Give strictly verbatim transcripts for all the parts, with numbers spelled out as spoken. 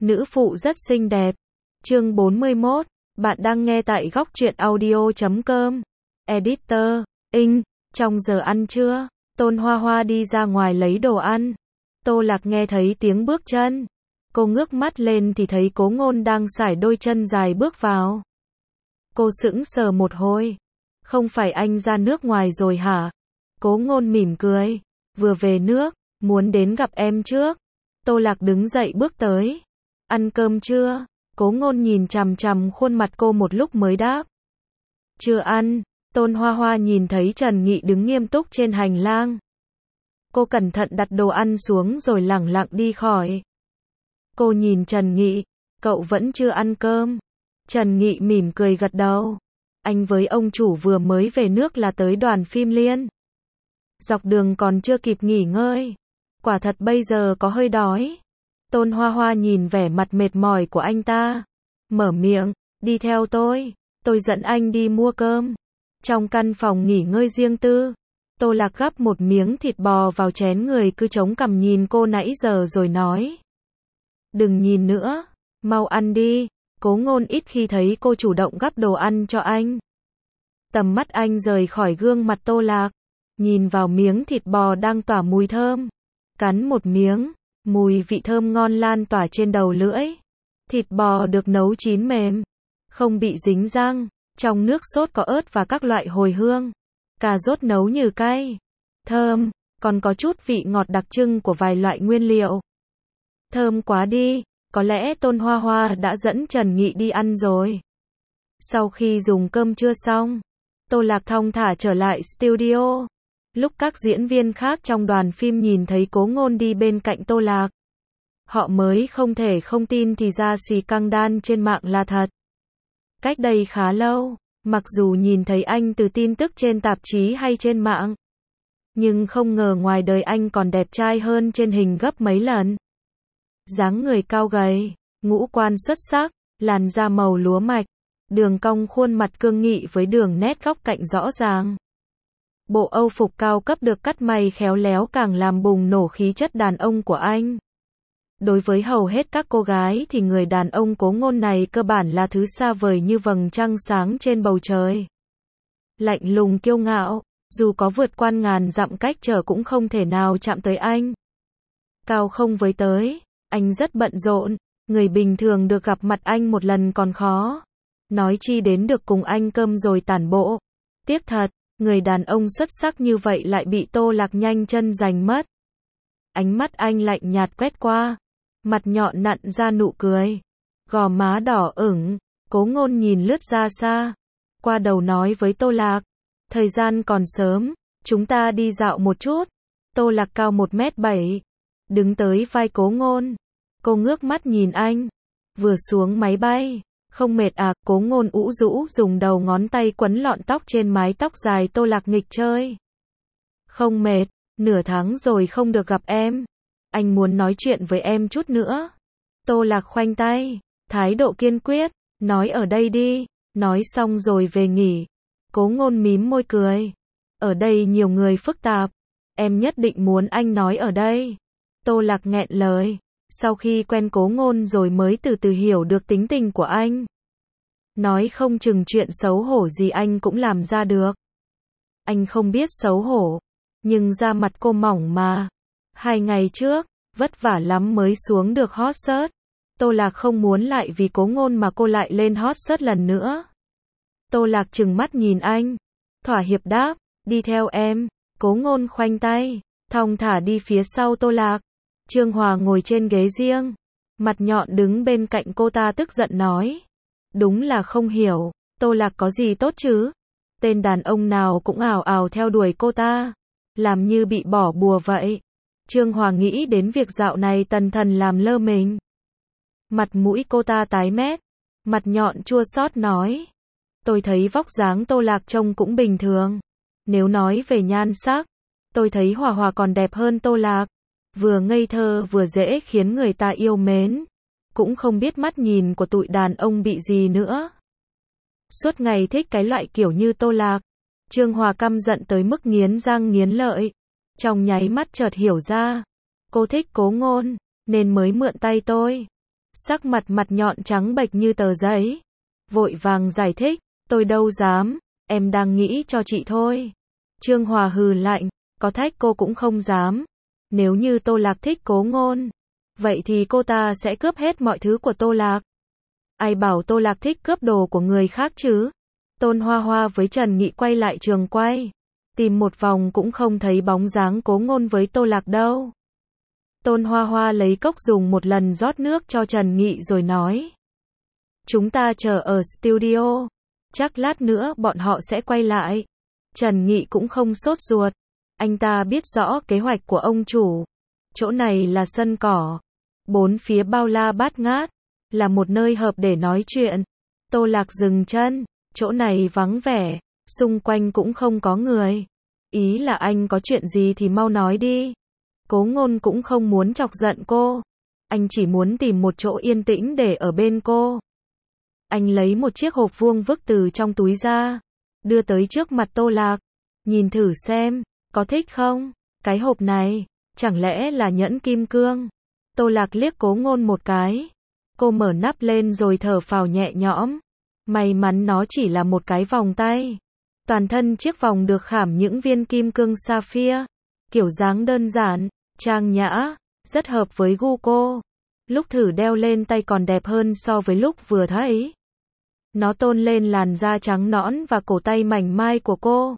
nữ phụ rất xinh đẹp. Chương bốn mươi mốt, bạn đang nghe tại góc truyện audio chấm com. Editor, Inh, trong giờ ăn trưa, Tôn Hoa Hoa đi ra ngoài lấy đồ ăn. Tô Lạc nghe thấy tiếng bước chân. Cô ngước mắt lên thì thấy Cố Ngôn đang sải đôi chân dài bước vào. Cô sững sờ một hồi. Không phải anh ra nước ngoài rồi hả? Cố Ngôn mỉm cười. Vừa về nước, muốn đến gặp em trước. Tô Lạc đứng dậy bước tới. Ăn cơm chưa? Cố Ngôn nhìn chằm chằm khuôn mặt cô một lúc mới đáp. Chưa ăn. Tôn Hoa Hoa nhìn thấy Trần Nghị đứng nghiêm túc trên hành lang. Cô cẩn thận đặt đồ ăn xuống rồi lẳng lặng đi khỏi. Cô nhìn Trần Nghị, cậu vẫn chưa ăn cơm. Trần Nghị mỉm cười gật đầu. Anh với ông chủ vừa mới về nước là tới đoàn phim Liên. Dọc đường còn chưa kịp nghỉ ngơi. Quả thật bây giờ có hơi đói. Tôn Hoa Hoa nhìn vẻ mặt mệt mỏi của anh ta. Mở miệng, đi theo tôi. Tôi dẫn anh đi mua cơm. Trong căn phòng nghỉ ngơi riêng tư, Tô Lạc gắp một miếng thịt bò vào chén người cứ chống cằm nhìn cô nãy giờ rồi nói. Đừng nhìn nữa, mau ăn đi. Cố Ngôn ít khi thấy cô chủ động gắp đồ ăn cho anh. Tầm mắt anh rời khỏi gương mặt Tô Lạc, nhìn vào miếng thịt bò đang tỏa mùi thơm. Cắn một miếng, mùi vị thơm ngon lan tỏa trên đầu lưỡi. Thịt bò được nấu chín mềm, không bị dính răng. Trong nước sốt có ớt và các loại hồi hương. Cà rốt nấu như cay, thơm, còn có chút vị ngọt đặc trưng của vài loại nguyên liệu. Thơm quá đi, có lẽ Tôn Hoa Hoa đã dẫn Trần Nghị đi ăn rồi. Sau khi dùng cơm trưa xong, Tô Lạc thong thả trở lại studio. Lúc các diễn viên khác trong đoàn phim nhìn thấy Cố Ngôn đi bên cạnh Tô Lạc, họ mới không thể không tin thì ra xì căng đan trên mạng là thật. Cách đây khá lâu, mặc dù nhìn thấy anh từ tin tức trên tạp chí hay trên mạng, nhưng không ngờ ngoài đời anh còn đẹp trai hơn trên hình gấp mấy lần. Dáng người cao gầy, ngũ quan xuất sắc, làn da màu lúa mạch, đường cong khuôn mặt cương nghị với đường nét góc cạnh rõ ràng. Bộ âu phục cao cấp được cắt may khéo léo càng làm bùng nổ khí chất đàn ông của anh. Đối với hầu hết các cô gái thì người đàn ông Cố Ngôn này cơ bản là thứ xa vời như vầng trăng sáng trên bầu trời. Lạnh lùng kiêu ngạo, dù có vượt qua ngàn dặm cách trở cũng không thể nào chạm tới anh. Cao không với tới, anh rất bận rộn, người bình thường được gặp mặt anh một lần còn khó. Nói chi đến được cùng anh cơm rồi tản bộ. Tiếc thật, người đàn ông xuất sắc như vậy lại bị Tô Lạc nhanh chân giành mất. Ánh mắt anh lạnh nhạt quét qua. Mặt nhọn nặn ra nụ cười. Gò má đỏ ửng. Cố Ngôn nhìn lướt ra xa. Qua đầu nói với Tô Lạc. Thời gian còn sớm, chúng ta đi dạo một chút. Tô Lạc cao một mét bảy. Đứng tới vai Cố Ngôn. Cô ngước mắt nhìn anh. Vừa xuống máy bay. Không mệt à? Cố Ngôn ủ rũ dùng đầu ngón tay quấn lọn tóc trên mái tóc dài Tô Lạc nghịch chơi. Không mệt, nửa tháng rồi không được gặp em. Anh muốn nói chuyện với em chút nữa. Tô Lạc khoanh tay, thái độ kiên quyết, nói ở đây đi, nói xong rồi về nghỉ. Cố Ngôn mím môi cười. Ở đây nhiều người phức tạp, em nhất định muốn anh nói ở đây. Tô Lạc nghẹn lời, sau khi quen Cố Ngôn rồi mới từ từ hiểu được tính tình của anh. Nói không chừng chuyện xấu hổ gì anh cũng làm ra được. Anh không biết xấu hổ, nhưng da mặt cô mỏng mà. Hai ngày trước, vất vả lắm mới xuống được hot search. Tô Lạc không muốn lại vì Cố Ngôn mà cô lại lên hot search lần nữa. Tô Lạc trừng mắt nhìn anh, thỏa hiệp đáp, đi theo em. Cố Ngôn khoanh tay, thong thả đi phía sau Tô Lạc. Trương Hòa ngồi trên ghế riêng, mặt nhọn đứng bên cạnh cô ta tức giận nói. Đúng là không hiểu, Tô Lạc có gì tốt chứ? Tên đàn ông nào cũng ào ào theo đuổi cô ta, làm như bị bỏ bùa vậy. Trương Hòa nghĩ đến việc dạo này Tần Thần làm lơ mình. Mặt mũi cô ta tái mét, mặt nhọn chua xót nói. Tôi thấy vóc dáng Tô Lạc trông cũng bình thường. Nếu nói về nhan sắc, tôi thấy Hòa Hòa còn đẹp hơn Tô Lạc. Vừa ngây thơ vừa dễ khiến người ta yêu mến. Cũng không biết mắt nhìn của tụi đàn ông bị gì nữa. Suốt ngày thích cái loại kiểu như Tô Lạc. Trương Hòa căm giận tới mức nghiến răng nghiến lợi. Trong nháy mắt chợt hiểu ra. Cô thích Cố Ngôn, nên mới mượn tay tôi. Sắc mặt mặt nhọn trắng bệch như tờ giấy. Vội vàng giải thích, tôi đâu dám, em đang nghĩ cho chị thôi. Trương Hòa hừ lạnh, có thách cô cũng không dám. Nếu như Tô Lạc thích Cố Ngôn, vậy thì cô ta sẽ cướp hết mọi thứ của Tô Lạc. Ai bảo Tô Lạc thích cướp đồ của người khác chứ? Tôn Hoa Hoa với Trần Nghị quay lại trường quay. Tìm một vòng cũng không thấy bóng dáng Cố Ngôn với Tô Lạc đâu. Tôn Hoa Hoa lấy cốc dùng một lần rót nước cho Trần Nghị rồi nói. Chúng ta chờ ở studio. Chắc lát nữa bọn họ sẽ quay lại. Trần Nghị cũng không sốt ruột. Anh ta biết rõ kế hoạch của ông chủ. Chỗ này là sân cỏ. Bốn phía bao la bát ngát. Là một nơi hợp để nói chuyện. Tô Lạc dừng chân. Chỗ này vắng vẻ. Xung quanh cũng không có người. Ý là anh có chuyện gì thì mau nói đi. Cố Ngôn cũng không muốn chọc giận cô. Anh chỉ muốn tìm một chỗ yên tĩnh để ở bên cô. Anh lấy một chiếc hộp vuông vức từ trong túi ra. Đưa tới trước mặt Tô Lạc. Nhìn thử xem, có thích không? Cái hộp này, chẳng lẽ là nhẫn kim cương? Tô Lạc liếc Cố Ngôn một cái. Cô mở nắp lên rồi thở phào nhẹ nhõm. May mắn nó chỉ là một cái vòng tay. Toàn thân chiếc vòng được khảm những viên kim cương sapphire. Kiểu dáng đơn giản, trang nhã, rất hợp với gu cô. Lúc thử đeo lên tay còn đẹp hơn so với lúc vừa thấy. Nó tôn lên làn da trắng nõn và cổ tay mảnh mai của cô.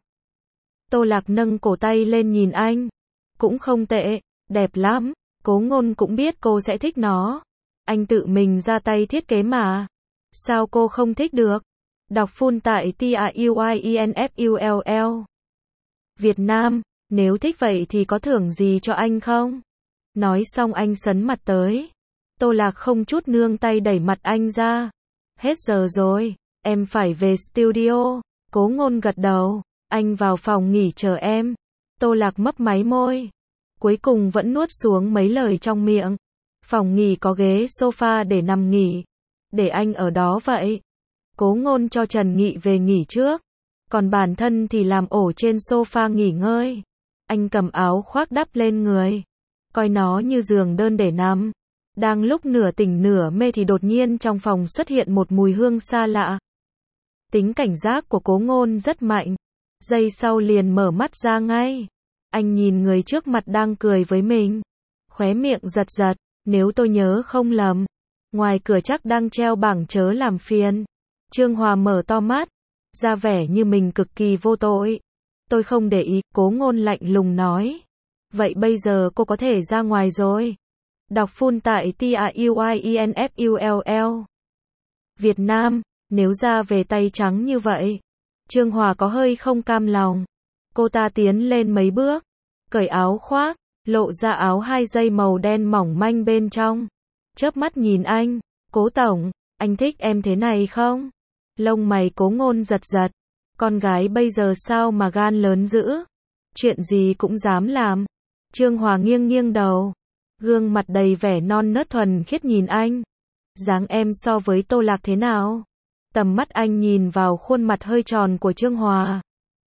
Tô Lạc nâng cổ tay lên nhìn anh. Cũng không tệ, đẹp lắm. Cố Ngôn cũng biết cô sẽ thích nó. Anh tự mình ra tay thiết kế mà. Sao cô không thích được? Đọc full tại T A U I E N F U L L. Việt Nam, nếu thích vậy thì có thưởng gì cho anh không? Nói xong anh sấn mặt tới. Tô Lạc không chút nương tay đẩy mặt anh ra. Hết giờ rồi, em phải về studio. Cố Ngôn gật đầu. Anh vào phòng nghỉ chờ em. Tô Lạc mấp máy môi. Cuối cùng vẫn nuốt xuống mấy lời trong miệng. Phòng nghỉ có ghế sofa để nằm nghỉ. Để anh ở đó vậy. Cố Ngôn cho Trần Nghị về nghỉ trước. Còn bản thân thì làm ổ trên sofa nghỉ ngơi. Anh cầm áo khoác đắp lên người. Coi nó như giường đơn để nằm. Đang lúc nửa tỉnh nửa mê thì đột nhiên trong phòng xuất hiện một mùi hương xa lạ. Tính cảnh giác của Cố Ngôn rất mạnh. Giây sau liền mở mắt ra ngay. Anh nhìn người trước mặt đang cười với mình. Khóe miệng giật giật. Nếu tôi nhớ không lầm, ngoài cửa chắc đang treo bảng chớ làm phiền. Trương Hòa mở to mắt, ra vẻ như mình cực kỳ vô tội. Tôi không để ý, Cố Ngôn lạnh lùng nói. Vậy bây giờ cô có thể ra ngoài rồi. Đọc full tại T A U I E N F U L L. Việt Nam, nếu ra về tay trắng như vậy. Trương Hòa có hơi không cam lòng. Cô ta tiến lên mấy bước, cởi áo khoác, lộ ra áo hai dây màu đen mỏng manh bên trong. Chớp mắt nhìn anh. Cố tổng, anh thích em thế này không? Lông mày Cố Ngôn giật giật. Con gái bây giờ sao mà gan lớn dữ? Chuyện gì cũng dám làm. Trương Hòa nghiêng nghiêng đầu. Gương mặt đầy vẻ non nớt thuần khiết nhìn anh. Dáng em so với Tô Lạc thế nào? Tầm mắt anh nhìn vào khuôn mặt hơi tròn của Trương Hòa.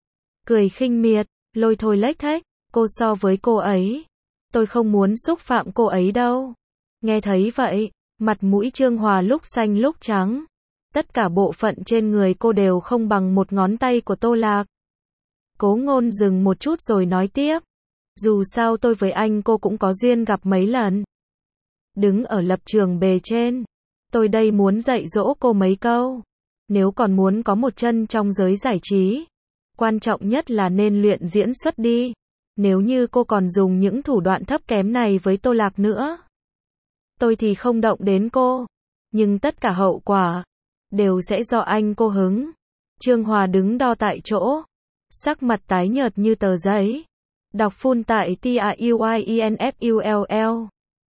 Cười khinh miệt, lôi thôi lếch thếch. Cô so với cô ấy. Tôi không muốn xúc phạm cô ấy đâu. Nghe thấy vậy, mặt mũi Trương Hòa lúc xanh lúc trắng. Tất cả bộ phận trên người cô đều không bằng một ngón tay của Tô Lạc. Cố Ngôn dừng một chút rồi nói tiếp. Dù sao tôi với anh cô cũng có duyên gặp mấy lần. Đứng ở lập trường bề trên. Tôi đây muốn dạy dỗ cô mấy câu. Nếu còn muốn có một chân trong giới giải trí. Quan trọng nhất là nên luyện diễn xuất đi. Nếu như cô còn dùng những thủ đoạn thấp kém này với Tô Lạc nữa. Tôi thì không động đến cô. Nhưng tất cả hậu quả đều sẽ do anh cô hứng. Trương Hòa đứng đo tại chỗ. Sắc mặt tái nhợt như tờ giấy. Đọc full tại T A U I E N F U L L.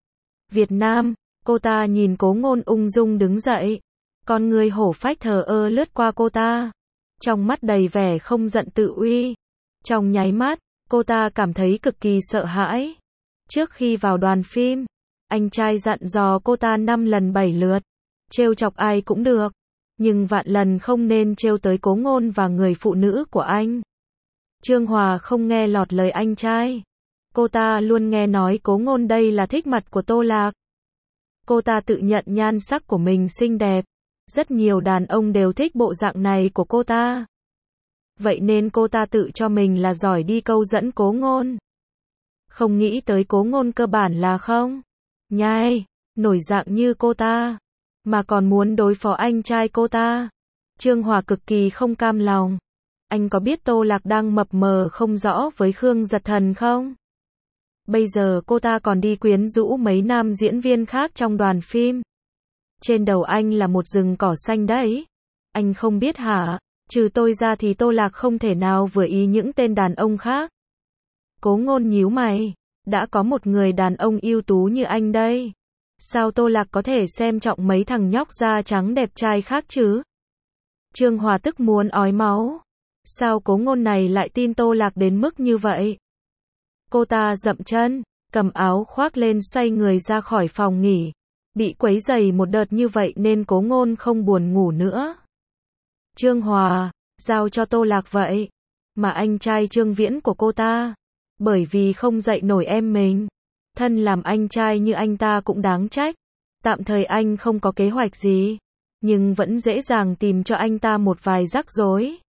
Việt Nam, cô ta nhìn Cố Ngôn ung dung đứng dậy. Con người hổ phách thờ ơ lướt qua cô ta. Trong mắt đầy vẻ không giận tự uy. Trong nháy mắt, cô ta cảm thấy cực kỳ sợ hãi. Trước khi vào đoàn phim, anh trai dặn dò cô ta năm lần bảy lượt. Trêu chọc ai cũng được. Nhưng vạn lần không nên trêu tới Cố Ngôn và người phụ nữ của anh. Trương Hòa không nghe lọt lời anh trai. Cô ta luôn nghe nói Cố Ngôn đây là thích mặt của Tô Lạc. Cô ta tự nhận nhan sắc của mình xinh đẹp. Rất nhiều đàn ông đều thích bộ dạng này của cô ta. Vậy nên cô ta tự cho mình là giỏi đi câu dẫn Cố Ngôn. Không nghĩ tới Cố Ngôn cơ bản là không nhai, nổi dạng như cô ta, mà còn muốn đối phó anh trai cô ta. Trương Hòa cực kỳ không cam lòng. Anh có biết Tô Lạc đang mập mờ không rõ với Khương Giật Thần không? Bây giờ cô ta còn đi quyến rũ mấy nam diễn viên khác trong đoàn phim. Trên đầu anh là một rừng cỏ xanh đấy. Anh không biết hả? Trừ tôi ra thì Tô Lạc không thể nào vừa ý những tên đàn ông khác. Cố Ngôn nhíu mày. Đã có một người đàn ông ưu tú như anh đây. Sao Tô Lạc có thể xem trọng mấy thằng nhóc da trắng đẹp trai khác chứ? Trương Hòa tức muốn ói máu. Sao Cố Ngôn này lại tin Tô Lạc đến mức như vậy? Cô ta dậm chân, cầm áo khoác lên xoay người ra khỏi phòng nghỉ. Bị quấy rầy một đợt như vậy nên Cố Ngôn không buồn ngủ nữa. Trương Hòa, giao cho Tô Lạc vậy. Mà anh trai Trương Viễn của cô ta, bởi vì không dạy nổi em mình. Thân làm anh trai như anh ta cũng đáng trách. Tạm thời anh không có kế hoạch gì, nhưng vẫn dễ dàng tìm cho anh ta một vài rắc rối.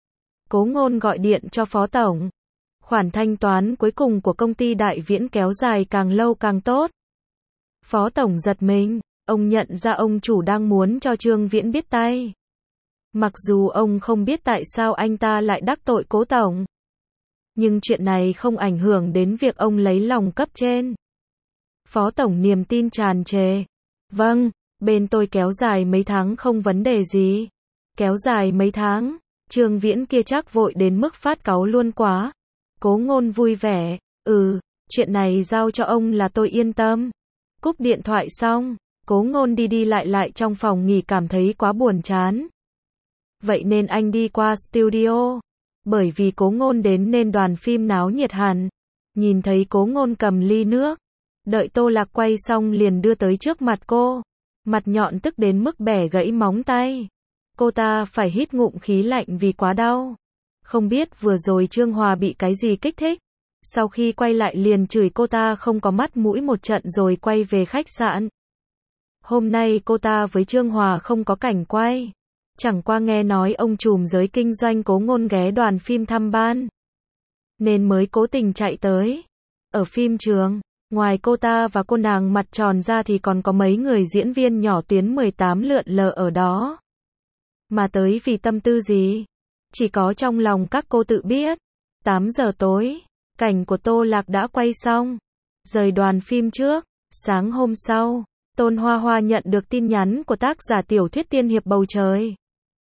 Cố Ngôn gọi điện cho Phó Tổng. Khoản thanh toán cuối cùng của công ty Đại Viễn kéo dài càng lâu càng tốt. Phó Tổng giật mình, ông nhận ra ông chủ đang muốn cho Trương Viễn biết tay. Mặc dù ông không biết tại sao anh ta lại đắc tội Cố Tổng, nhưng chuyện này không ảnh hưởng đến việc ông lấy lòng cấp trên. Phó Tổng niềm tin tràn trề. Vâng, bên tôi kéo dài mấy tháng không vấn đề gì. Kéo dài mấy tháng, Trương Viễn kia chắc vội đến mức phát cáu luôn quá. Cố Ngôn vui vẻ. Ừ, chuyện này giao cho ông là tôi yên tâm. Cúp điện thoại xong, Cố Ngôn đi đi lại lại trong phòng nghỉ cảm thấy quá buồn chán. Vậy nên anh đi qua studio. Bởi vì Cố Ngôn đến nên đoàn phim náo nhiệt hẳn. Nhìn thấy Cố Ngôn cầm ly nước, đợi Tô Lạc quay xong liền đưa tới trước mặt cô. Mặt nhọn tức đến mức bẻ gãy móng tay. Cô ta phải hít ngụm khí lạnh vì quá đau. Không biết vừa rồi Trương Hòa bị cái gì kích thích. Sau khi quay lại liền chửi cô ta không có mắt mũi một trận rồi quay về khách sạn. Hôm nay cô ta với Trương Hòa không có cảnh quay. Chẳng qua nghe nói ông trùm giới kinh doanh Cố Ngôn ghé đoàn phim thăm ban, nên mới cố tình chạy tới. Ở phim trường, ngoài cô ta và cô nàng mặt tròn ra thì còn có mấy người diễn viên nhỏ tuyến mười tám lượn lờ ở đó. Mà tới vì tâm tư gì? Chỉ có trong lòng các cô tự biết. tám giờ tối, cảnh của Tô Lạc đã quay xong. Rời đoàn phim trước, sáng hôm sau, Tôn Hoa Hoa nhận được tin nhắn của tác giả tiểu thuyết Tiên hiệp bầu trời.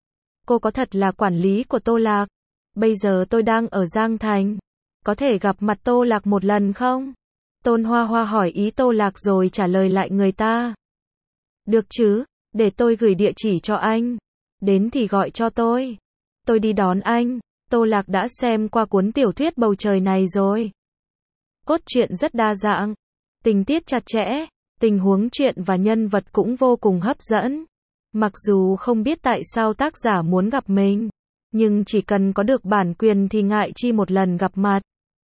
Cô có thật là quản lý của Tô Lạc. Bây giờ tôi đang ở Giang Thành. Có thể gặp mặt Tô Lạc một lần không? Tôn Hoa Hoa hỏi ý Tô Lạc rồi trả lời lại người ta. Được chứ, để tôi gửi địa chỉ cho anh. Đến thì gọi cho tôi. Tôi đi đón anh. Tô Lạc đã xem qua cuốn tiểu thuyết bầu trời này rồi. Cốt truyện rất đa dạng, tình tiết chặt chẽ, tình huống truyện và nhân vật cũng vô cùng hấp dẫn. Mặc dù không biết tại sao tác giả muốn gặp mình, nhưng chỉ cần có được bản quyền thì ngại chi một lần gặp mặt.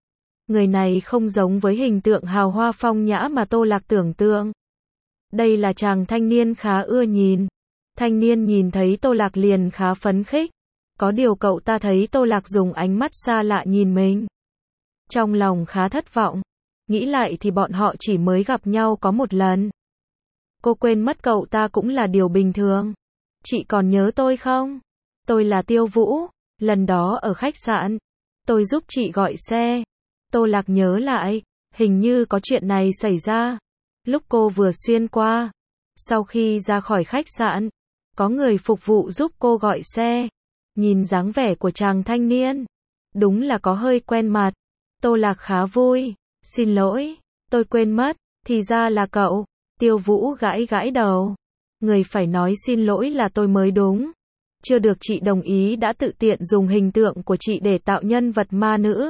Người này không giống với hình tượng hào hoa phong nhã mà Tô Lạc tưởng tượng. Đây là chàng thanh niên khá ưa nhìn. Thanh niên nhìn thấy Tô Lạc liền khá phấn khích. Có điều cậu ta thấy Tô Lạc dùng ánh mắt xa lạ nhìn mình. Trong lòng khá thất vọng. Nghĩ lại thì bọn họ chỉ mới gặp nhau có một lần. Cô quên mất cậu ta cũng là điều bình thường. Chị còn nhớ tôi không? Tôi là Tiêu Vũ. Lần đó ở khách sạn, tôi giúp chị gọi xe. Tô Lạc nhớ lại, hình như có chuyện này xảy ra. Lúc cô vừa xuyên qua, sau khi ra khỏi khách sạn, có người phục vụ giúp cô gọi xe. Nhìn dáng vẻ của chàng thanh niên, đúng là có hơi quen mặt. Tô Lạc khá vui. Xin lỗi, tôi quên mất, thì ra là cậu. Tiêu Vũ gãi gãi đầu. Người phải nói xin lỗi là tôi mới đúng. Chưa được chị đồng ý đã tự tiện dùng hình tượng của chị để tạo nhân vật ma nữ.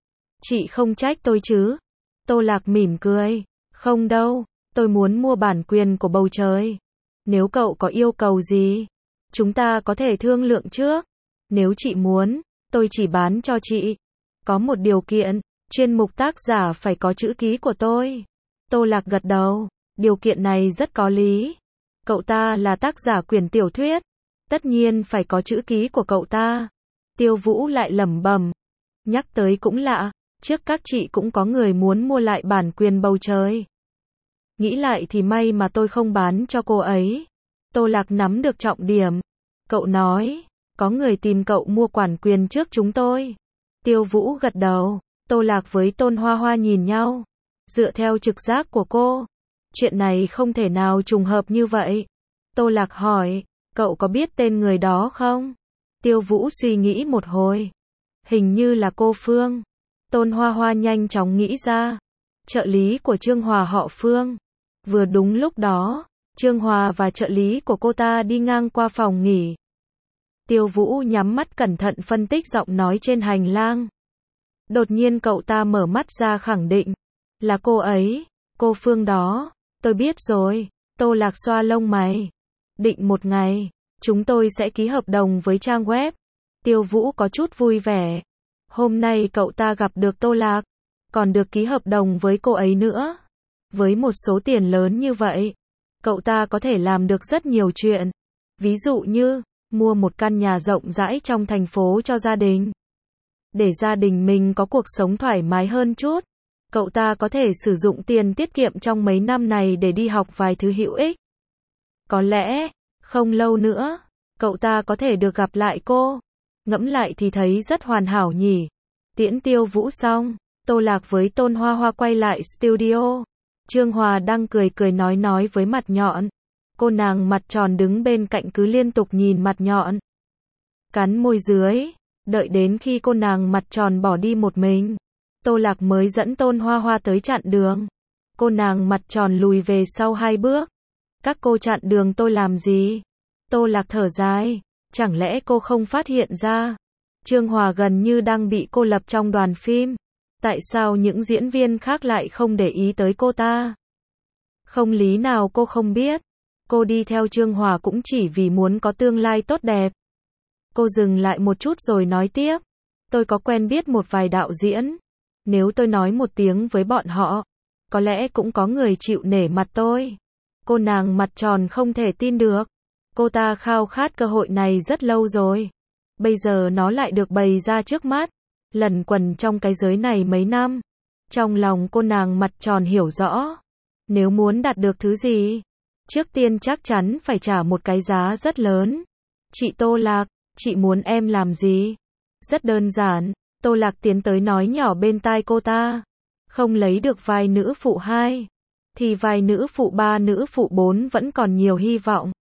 Chị không trách tôi chứ? Tô Lạc mỉm cười. Không đâu, tôi muốn mua bản quyền của bầu trời. Nếu cậu có yêu cầu gì, chúng ta có thể thương lượng trước. Nếu chị muốn, tôi chỉ bán cho chị. Có một điều kiện, chuyên mục tác giả phải có chữ ký của tôi. Tô Lạc gật đầu. Điều kiện này rất có lý. Cậu ta là tác giả quyển tiểu thuyết. Tất nhiên phải có chữ ký của cậu ta. Tiêu Vũ lại lẩm bẩm. Nhắc tới cũng lạ, trước các chị cũng có người muốn mua lại bản quyền Bầu Trời. Nghĩ lại thì may mà tôi không bán cho cô ấy. Tô Lạc nắm được trọng điểm. Cậu nói, có người tìm cậu mua bản quyền trước chúng tôi. Tiêu Vũ gật đầu. Tô Lạc với Tôn Hoa Hoa nhìn nhau. Dựa theo trực giác của cô, chuyện này không thể nào trùng hợp như vậy. Tô Lạc hỏi, cậu có biết tên người đó không? Tiêu Vũ suy nghĩ một hồi. Hình như là cô Phương. Tôn Hoa Hoa nhanh chóng nghĩ ra. Trợ lý của Trương Hòa họ Phương. Vừa đúng lúc đó, Trương Hòa và trợ lý của cô ta đi ngang qua phòng nghỉ. Tiêu Vũ nhắm mắt cẩn thận phân tích giọng nói trên hành lang. Đột nhiên cậu ta mở mắt ra khẳng định. Là cô ấy, cô Phương đó. Tôi biết rồi. Tô Lạc xoa lông mày. Định một ngày, chúng tôi sẽ ký hợp đồng với trang web. Tiêu Vũ có chút vui vẻ. Hôm nay cậu ta gặp được Tô Lạc, còn được ký hợp đồng với cô ấy nữa. Với một số tiền lớn như vậy, cậu ta có thể làm được rất nhiều chuyện. Ví dụ như, mua một căn nhà rộng rãi trong thành phố cho gia đình. Để gia đình mình có cuộc sống thoải mái hơn chút. Cậu ta có thể sử dụng tiền tiết kiệm trong mấy năm này để đi học vài thứ hữu ích. Có lẽ, không lâu nữa, cậu ta có thể được gặp lại cô. Ngẫm lại thì thấy rất hoàn hảo nhỉ. Tiễn Tiêu Vũ xong, Tô Lạc với Tôn Hoa Hoa quay lại studio. Trương Hòa đang cười cười nói nói với mặt nhọn. Cô nàng mặt tròn đứng bên cạnh cứ liên tục nhìn mặt nhọn. Cắn môi dưới, đợi đến khi cô nàng mặt tròn bỏ đi một mình. Tô Lạc mới dẫn Tôn Hoa Hoa tới chặn đường. Cô nàng mặt tròn lùi về sau hai bước. Các cô chặn đường tôi làm gì? Tô Lạc thở dài. Chẳng lẽ cô không phát hiện ra? Trương Hòa gần như đang bị cô lập trong đoàn phim. Tại sao những diễn viên khác lại không để ý tới cô ta? Không lý nào cô không biết. Cô đi theo Trương Hòa cũng chỉ vì muốn có tương lai tốt đẹp. Cô dừng lại một chút rồi nói tiếp. Tôi có quen biết một vài đạo diễn. Nếu tôi nói một tiếng với bọn họ, có lẽ cũng có người chịu nể mặt tôi. Cô nàng mặt tròn không thể tin được. Cô ta khao khát cơ hội này rất lâu rồi. Bây giờ nó lại được bày ra trước mắt. Lẩn quẩn trong cái giới này mấy năm. Trong lòng cô nàng mặt tròn hiểu rõ. Nếu muốn đạt được thứ gì, trước tiên chắc chắn phải trả một cái giá rất lớn. Chị Tô Lạc, chị muốn em làm gì? Rất đơn giản. Tô Lạc tiến tới nói nhỏ bên tai cô ta. Không lấy được vai nữ phụ hai, thì vai nữ phụ ba, nữ phụ bốn vẫn còn nhiều hy vọng.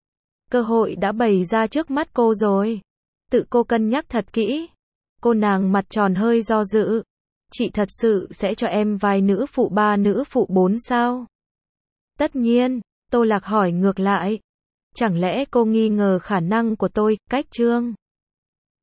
Cơ hội đã bày ra trước mắt cô rồi. Tự cô cân nhắc thật kỹ. Cô nàng mặt tròn hơi do dự. Chị thật sự sẽ cho em vai nữ phụ ba, nữ phụ bốn sao? Tất nhiên. Tô Lạc hỏi ngược lại. Chẳng lẽ cô nghi ngờ khả năng của tôi, cách Trương